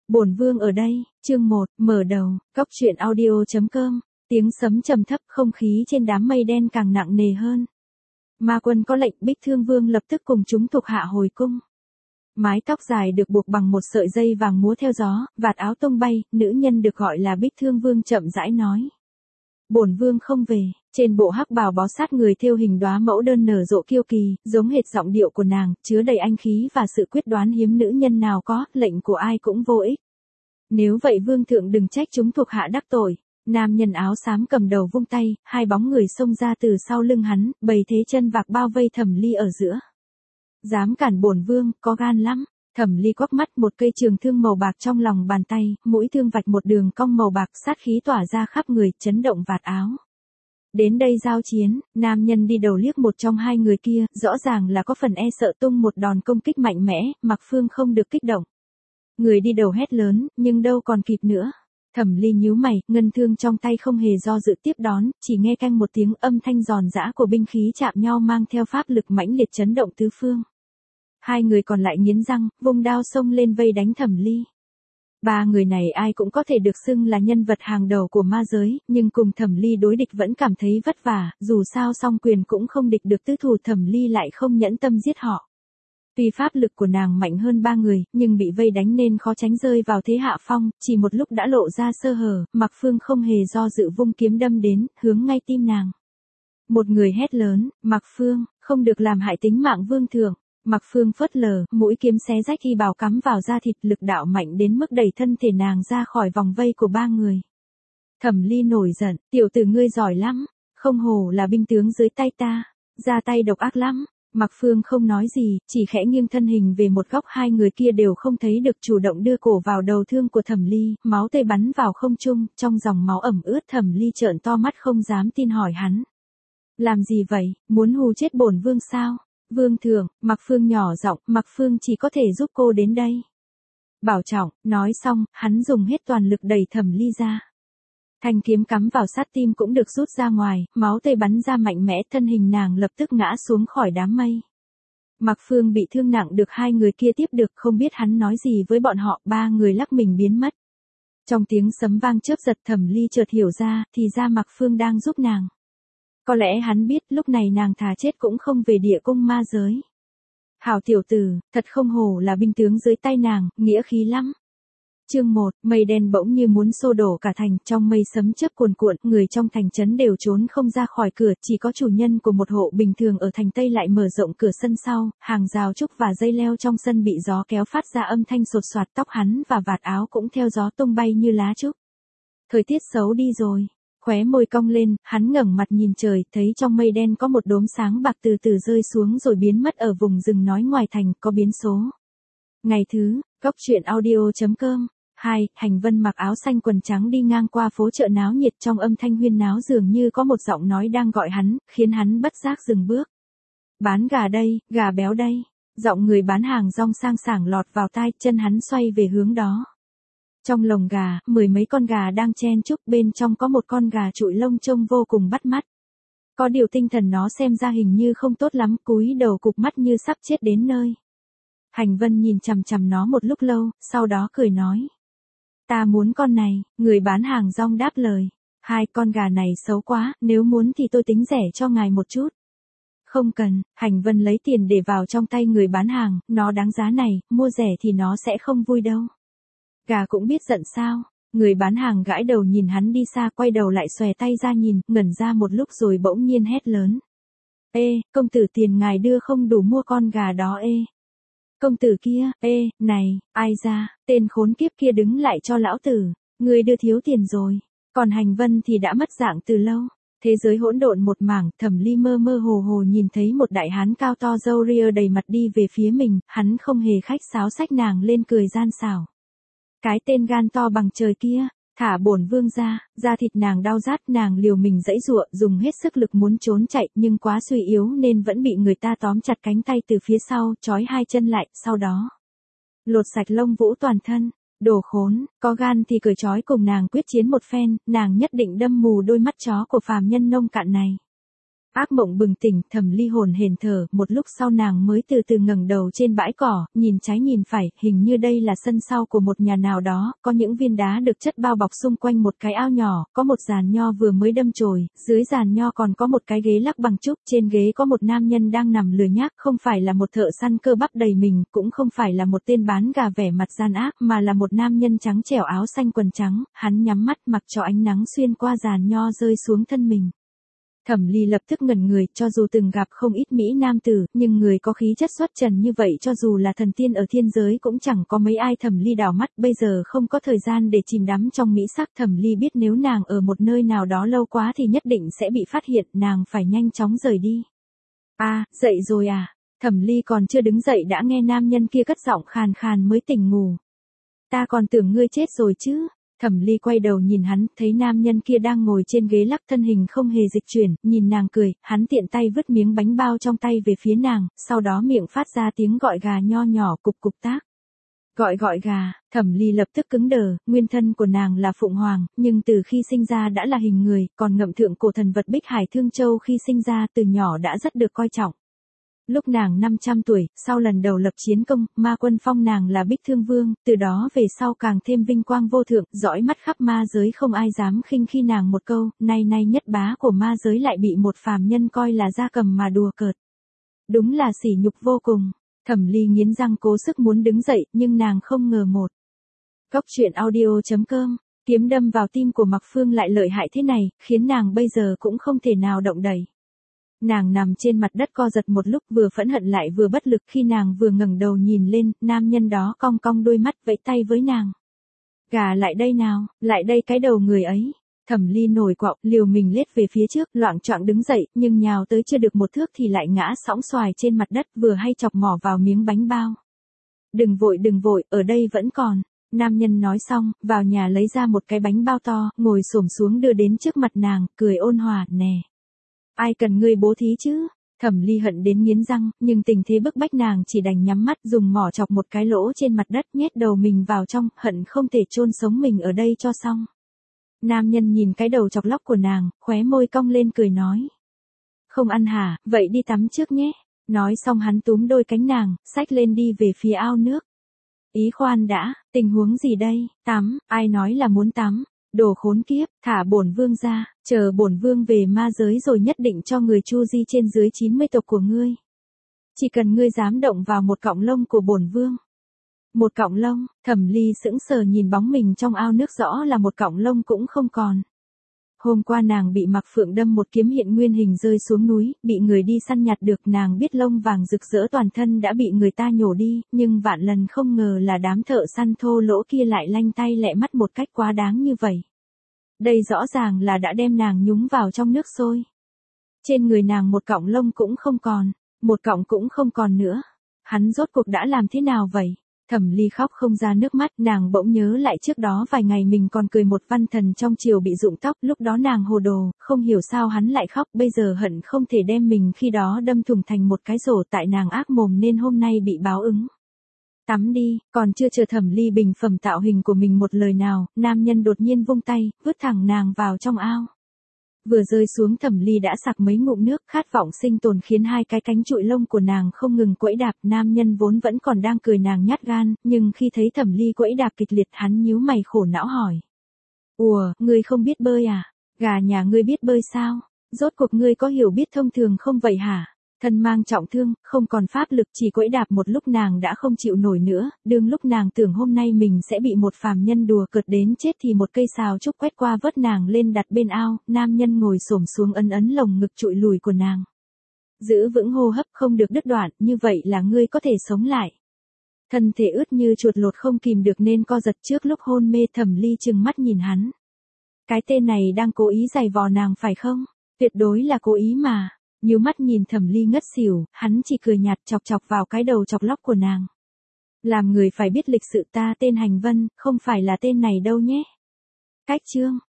Bổn vương ở đây, chương 1, mở đầu, Cóc truyện audio.com, tiếng sấm trầm thấp, không khí trên đám mây đen càng nặng nề hơn. Ma Quân có lệnh, Bích Thương Vương lập tức cùng chúng thuộc hạ hồi cung. Mái tóc dài được buộc bằng một sợi dây vàng múa theo gió, vạt áo tung bay, nữ nhân được gọi là Bích Thương Vương chậm rãi nói. Bổn vương không về, trên bộ hắc bào bó sát người thêu hình đóa mẫu đơn nở rộ kiêu kỳ, giống hệt giọng điệu của nàng, chứa đầy anh khí và sự quyết đoán hiếm nữ nhân nào có, lệnh của ai cũng vô ích. Nếu vậy vương thượng đừng trách chúng thuộc hạ đắc tội. Nam nhân áo xám cầm đầu vung tay, hai bóng người xông ra từ sau lưng hắn, bày thế chân vạc bao vây Thẩm Ly ở giữa. Dám cản bổn vương, có gan lắm. Thẩm Ly quắc mắt, một cây trường thương màu bạc trong lòng bàn tay, mũi thương vạch một đường cong màu bạc, sát khí tỏa ra khắp người, chấn động vạt áo. Đến đây giao chiến, nam nhân đi đầu liếc một trong hai người kia, rõ ràng là có phần e sợ tung một đòn công kích mạnh mẽ, Mặc Phương không được kích động. Người đi đầu hét lớn, nhưng đâu còn kịp nữa. Thẩm Ly nhíu mày, ngân thương trong tay không hề do dự tiếp đón, chỉ nghe canh một tiếng âm thanh giòn giã của binh khí chạm nhau mang theo pháp lực mãnh liệt chấn động tứ phương. Hai người còn lại nghiến răng, vung đao xông lên vây đánh Thẩm Ly. Ba người này ai cũng có thể được xưng là nhân vật hàng đầu của ma giới, nhưng cùng Thẩm Ly đối địch vẫn cảm thấy vất vả, dù sao song quyền cũng không địch được tứ thủ, Thẩm Ly lại không nhẫn tâm giết họ. Tuy pháp lực của nàng mạnh hơn ba người, nhưng bị vây đánh nên khó tránh rơi vào thế hạ phong, chỉ một lúc đã lộ ra sơ hở, Mặc Phương không hề do dự vung kiếm đâm đến, hướng ngay tim nàng. Một người hét lớn, Mặc Phương, không được làm hại tính mạng vương thượng. Mặc Phương phớt lờ, mũi kiếm xé rách y bào cắm vào da thịt, lực đạo mạnh đến mức đẩy thân thể nàng ra khỏi vòng vây của ba người. Thẩm Ly nổi giận, tiểu tử ngươi giỏi lắm, không hổ là binh tướng dưới tay ta, ra tay độc ác lắm. Mặc Phương không nói gì, chỉ khẽ nghiêng thân hình về một góc, hai người kia đều không thấy được, chủ động đưa cổ vào đầu thương của Thẩm Ly, máu tươi bắn vào không trung, trong dòng máu ẩm ướt Thẩm Ly trợn to mắt không dám tin hỏi hắn. Làm gì vậy, muốn hù chết bổn vương sao? Vương thượng, Mặc Phương nhỏ giọng, Mặc Phương chỉ có thể giúp cô đến đây. Bảo trọng, nói xong, hắn dùng hết toàn lực đẩy Thẩm Ly ra. Thanh kiếm cắm vào sát tim cũng được rút ra ngoài, máu tươi bắn ra mạnh mẽ, thân hình nàng lập tức ngã xuống khỏi đám mây. Mặc Phương bị thương nặng được hai người kia tiếp được, không biết hắn nói gì với bọn họ, ba người lắc mình biến mất. Trong tiếng sấm vang chớp giật, Thẩm Ly chợt hiểu ra, thì ra Mặc Phương đang giúp nàng. Có lẽ hắn biết lúc này nàng thà chết cũng không về địa cung ma giới. Hảo tiểu tử, thật không hổ là binh tướng dưới tay nàng, nghĩa khí lắm. Chương 1, mây đen bỗng như muốn xô đổ cả thành, trong mây sấm chớp cuồn cuộn, người trong thành trấn đều trốn không ra khỏi cửa, chỉ có chủ nhân của một hộ bình thường ở thành Tây lại mở rộng cửa sân sau, hàng rào trúc và dây leo trong sân bị gió kéo phát ra âm thanh sột soạt, tóc hắn và vạt áo cũng theo gió tung bay như lá trúc. Thời tiết xấu đi rồi. Khóe môi cong lên, hắn ngẩng mặt nhìn trời, thấy trong mây đen có một đốm sáng bạc từ từ rơi xuống rồi biến mất ở vùng rừng nói ngoài thành, có biến số. Ngày thứ, Cóc truyện audio.com. 2. Hành Vân mặc áo xanh quần trắng đi ngang qua phố chợ náo nhiệt, trong âm thanh huyên náo dường như có một giọng nói đang gọi hắn, khiến hắn bất giác dừng bước. Bán gà đây, gà béo đây. Giọng người bán hàng rong sang sảng lọt vào tai, chân hắn xoay về hướng đó. Trong lồng gà, 10 mấy con gà đang chen chúc, bên trong có một con gà trụi lông trông vô cùng bắt mắt. Có điều tinh thần nó xem ra hình như không tốt lắm, cúi đầu cụp mắt như sắp chết đến nơi. Hành Vân nhìn chằm chằm nó một lúc lâu, sau đó cười nói. Ta muốn con này, người bán hàng rong đáp lời. Hai con gà này xấu quá, nếu muốn thì tôi tính rẻ cho ngài một chút. Không cần, Hành Vân lấy tiền để vào trong tay người bán hàng, nó đáng giá này, mua rẻ thì nó sẽ không vui đâu. Gà cũng biết giận sao? Người bán hàng gãi đầu nhìn hắn đi xa, quay đầu lại xòe tay ra nhìn, ngẩn ra một lúc rồi bỗng nhiên hét lớn. Ê, công tử, tiền ngài đưa không đủ mua con gà đó ê. Công tử kia, ê, này, ai ra, tên khốn kiếp kia đứng lại cho lão tử, người đưa thiếu tiền rồi. Còn Hành Vân thì đã mất dạng từ lâu. Thế giới hỗn độn một mảng, Thẩm Ly mơ mơ hồ hồ nhìn thấy một đại hán cao to râu ria đầy mặt đi về phía mình, hắn không hề khách sáo xách nàng lên cười gian xảo. Cái tên gan to bằng trời kia, thả bổn vương ra, da thịt nàng đau rát, nàng liều mình giãy giụa, dùng hết sức lực muốn trốn chạy, nhưng quá suy yếu nên vẫn bị người ta tóm chặt cánh tay từ phía sau, trói hai chân lại, sau đó lột sạch lông vũ toàn thân. Đồ khốn, có gan thì cởi trói cùng nàng quyết chiến một phen, nàng nhất định đâm mù đôi mắt chó của phàm nhân nông cạn này. Ác mộng bừng tỉnh, Thẩm Ly hồn hển thở, một lúc sau nàng mới từ từ ngẩng đầu trên bãi cỏ, nhìn trái nhìn phải, hình như đây là sân sau của một nhà nào đó, có những viên đá được chất bao bọc xung quanh một cái ao nhỏ, có một giàn nho vừa mới đâm chồi, dưới giàn nho còn có một cái ghế lắc bằng trúc, trên ghế có một nam nhân đang nằm lười nhác, không phải là một thợ săn cơ bắp đầy mình, cũng không phải là một tên bán gà vẻ mặt gian ác, mà là một nam nhân trắng trẻo áo xanh quần trắng, hắn nhắm mắt mặc cho ánh nắng xuyên qua giàn nho rơi xuống thân mình. Thẩm Ly lập tức ngẩn người, cho dù từng gặp không ít mỹ nam tử, nhưng người có khí chất xuất trần như vậy cho dù là thần tiên ở thiên giới cũng chẳng có mấy ai. Thẩm Ly đảo mắt, bây giờ không có thời gian để chìm đắm trong mỹ sắc. Thẩm Ly biết nếu nàng ở một nơi nào đó lâu quá thì nhất định sẽ bị phát hiện, nàng phải nhanh chóng rời đi. Dậy rồi à? Thẩm Ly còn chưa đứng dậy đã nghe nam nhân kia cất giọng khàn khàn mới tỉnh ngủ. Ta còn tưởng ngươi chết rồi chứ. Thẩm Ly quay đầu nhìn hắn, thấy nam nhân kia đang ngồi trên ghế lắc thân hình không hề dịch chuyển, nhìn nàng cười, hắn tiện tay vứt miếng bánh bao trong tay về phía nàng, sau đó miệng phát ra tiếng gọi gà nho nhỏ cục cục tác. Gọi gà, Thẩm Ly lập tức cứng đờ, nguyên thân của nàng là Phụng Hoàng, nhưng từ khi sinh ra đã là hình người, còn ngậm thượng cổ thần vật Bích Hải Thương Châu khi sinh ra từ nhỏ đã rất được coi trọng. Lúc nàng 500 tuổi, sau lần đầu lập chiến công, ma quân phong nàng là Bích Thương Vương, từ đó về sau càng thêm vinh quang vô thượng, dõi mắt khắp ma giới không ai dám khinh khi nàng một câu, nay nhất bá của ma giới lại bị một phàm nhân coi là gia cầm mà đùa cợt. Đúng là sỉ nhục vô cùng. Thẩm Ly nghiến răng cố sức muốn đứng dậy, nhưng nàng không ngờ một. Cốc truyện audio.com, kiếm đâm vào tim của Mạc Phương lại lợi hại thế này, khiến nàng bây giờ cũng không thể nào động đậy. Nàng nằm trên mặt đất co giật một lúc, vừa phẫn hận lại vừa bất lực. Khi nàng vừa ngẩng đầu nhìn lên, nam nhân đó cong cong đôi mắt vẫy tay với nàng. Gà lại đây nào, lại đây cái đầu người ấy. Thẩm Ly nổi quạo, liều mình lết về phía trước, loạng choạng đứng dậy, nhưng nhào tới chưa được một thước thì lại ngã sõng xoài trên mặt đất, vừa hay chọc mỏ vào miếng bánh bao. Đừng vội, ở đây vẫn còn. Nam nhân nói xong, vào nhà lấy ra một cái bánh bao to, ngồi xổm xuống đưa đến trước mặt nàng, cười ôn hòa, nè. Ai cần ngươi bố thí chứ? Thẩm Ly hận đến nghiến răng, nhưng tình thế bức bách nàng chỉ đành nhắm mắt, dùng mỏ chọc một cái lỗ trên mặt đất, nhét đầu mình vào trong, hận không thể chôn sống mình ở đây cho xong. Nam nhân nhìn cái đầu chọc lóc của nàng, khóe môi cong lên cười nói. Không ăn hả, vậy đi tắm trước nhé. Nói xong hắn túm đôi cánh nàng, xách lên đi về phía ao nước. Ý khoan đã, tình huống gì đây? Tắm, ai nói là muốn tắm? Đồ khốn kiếp, thả bổn vương ra, chờ bổn vương về ma giới rồi nhất định cho người chu di trên dưới 90 tộc của ngươi. Chỉ cần ngươi dám động vào một cọng lông của bổn vương. Một cọng lông, Thẩm Ly sững sờ nhìn bóng mình trong ao nước, rõ là một cọng lông cũng không còn. Hôm qua nàng bị Mạc Phượng đâm một kiếm hiện nguyên hình rơi xuống núi, bị người đi săn nhặt được, nàng biết lông vàng rực rỡ toàn thân đã bị người ta nhổ đi, nhưng vạn lần không ngờ là đám thợ săn thô lỗ kia lại lanh tay lẹ mắt một cách quá đáng như vậy. Đây rõ ràng là đã đem nàng nhúng vào trong nước sôi. Trên người nàng một cọng lông cũng không còn, một cọng cũng không còn nữa. Hắn rốt cuộc đã làm thế nào vậy? Thẩm Ly khóc không ra nước mắt, nàng bỗng nhớ lại trước đó vài ngày mình còn cười một văn thần trong triều bị rụng tóc, lúc đó nàng hồ đồ, không hiểu sao hắn lại khóc, bây giờ hận không thể đem mình khi đó đâm thủng thành một cái rổ, tại nàng ác mồm nên hôm nay bị báo ứng. Tắm đi, còn chưa chờ Thẩm Ly bình phẩm tạo hình của mình một lời nào, nam nhân đột nhiên vung tay, vứt thẳng nàng vào trong ao. Vừa rơi xuống Thẩm Ly đã sặc mấy ngụm nước, khát vọng sinh tồn khiến hai cái cánh trụi lông của nàng không ngừng quẫy đạp. Nam nhân vốn vẫn còn đang cười nàng nhát gan, nhưng khi thấy Thẩm Ly quẫy đạp kịch liệt hắn nhíu mày khổ não hỏi. Ủa, ngươi không biết bơi à? Gà nhà ngươi biết bơi sao? Rốt cuộc ngươi có hiểu biết thông thường không vậy hả? Thân mang trọng thương, không còn pháp lực, chỉ quẫy đạp một lúc nàng đã không chịu nổi nữa, đương lúc nàng tưởng hôm nay mình sẽ bị một phàm nhân đùa cợt đến chết thì một cây sào trúc quét qua vớt nàng lên đặt bên ao, nam nhân ngồi xổm xuống ấn lồng ngực trụi lùi của nàng. Giữ vững hô hấp không được đứt đoạn, như vậy là ngươi có thể sống lại. Thân thể ướt như chuột lột không kìm được nên co giật, trước lúc hôn mê Thẩm Ly trừng mắt nhìn hắn. Cái tên này đang cố ý giày vò nàng phải không? Tuyệt đối là cố ý mà. Nhíu mắt nhìn Thẩm Ly ngất xỉu, hắn chỉ cười nhạt chọc chọc vào cái đầu chọc lóc của nàng. Làm người phải biết lịch sự, ta tên Hành Vân, không phải là tên này đâu nhé. Cách chương